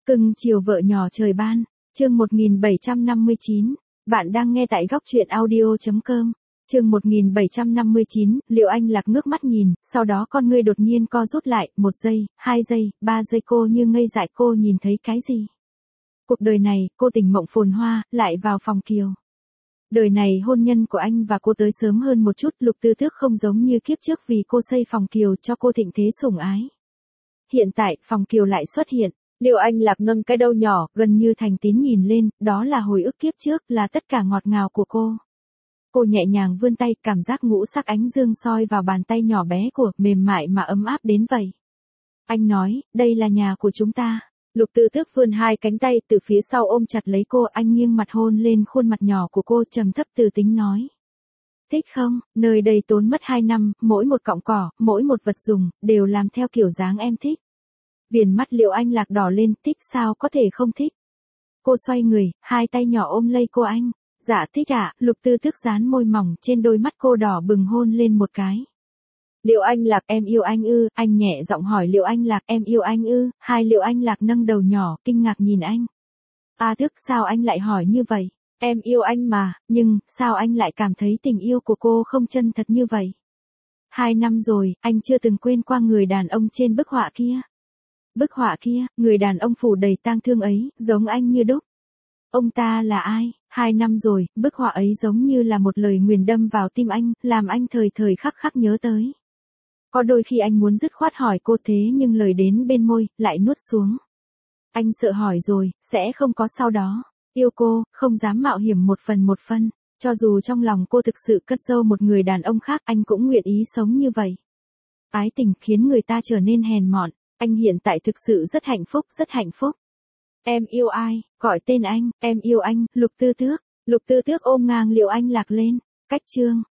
Cưng chiều vợ nhỏ trời ban, chương 1759, bạn đang nghe tại góc truyện audio.com. Chương 1759, Liệu Anh Lạc ngước mắt nhìn, sau đó con ngươi đột nhiên co rút lại, 1 giây, 2 giây, 3 giây cô như ngây dại cô nhìn thấy cái gì? Cuộc đời này, cô tỉnh mộng phồn hoa, lại vào phòng Kiều. Đời này hôn nhân của anh và cô tới sớm hơn một chút, Lục Tư Tước không giống như kiếp trước vì cô xây phòng Kiều cho cô thịnh thế sủng ái. Hiện tại, phòng Kiều lại xuất hiện. Liệu Anh Lạc nâng cái đầu nhỏ, gần như thành tín nhìn lên, đó là hồi ức kiếp trước, là tất cả ngọt ngào của cô. Cô nhẹ nhàng vươn tay, cảm giác ngũ sắc ánh dương soi vào bàn tay nhỏ bé của, mềm mại mà ấm áp đến vậy. Anh nói, đây là nhà của chúng ta. Lục Tư Tước vươn 2 cánh tay từ phía sau ôm chặt lấy cô, anh nghiêng mặt hôn lên khuôn mặt nhỏ của cô, trầm thấp từ tính nói. Thích không, nơi đây tốn mất 2 năm, mỗi một cọng cỏ, mỗi một vật dùng, đều làm theo kiểu dáng em thích. Viền mắt Liệu Anh Lạc đỏ lên, thích sao có thể không thích. Cô xoay người, 2 tay nhỏ ôm lấy cô anh. Dạ thích ạ, Lục Tư Tước dán môi mỏng trên đôi mắt cô đỏ bừng hôn lên một cái. Liệu Anh Lạc em yêu anh ư, anh nhẹ giọng hỏi Liệu Anh Lạc em yêu anh ư, Liệu Anh Lạc nâng đầu nhỏ, kinh ngạc nhìn anh. Thức sao anh lại hỏi như vậy, em yêu anh mà, nhưng, sao anh lại cảm thấy tình yêu của cô không chân thật như vậy? 2 năm rồi, anh chưa từng quên qua người đàn ông trên bức họa kia. Bức họa kia, người đàn ông phủ đầy tang thương ấy, giống anh như đúc. Ông ta là ai? 2 năm rồi, bức họa ấy giống như là một lời nguyền đâm vào tim anh, làm anh thời thời khắc khắc nhớ tới. Có đôi khi anh muốn dứt khoát hỏi cô thế nhưng lời đến bên môi, lại nuốt xuống. Anh sợ hỏi rồi, sẽ không có sau đó. Yêu cô, không dám mạo hiểm một phần. Cho dù trong lòng cô thực sự cất giấu một người đàn ông khác, anh cũng nguyện ý sống như vậy. Ái tình khiến người ta trở nên hèn mọn. Anh hiện tại thực sự rất hạnh phúc. Em yêu ai? Gọi tên anh, em yêu anh, Lục Tư Tước. Lục Tư Tước ôm ngang Liệu Anh Lạc lên. Cách chương.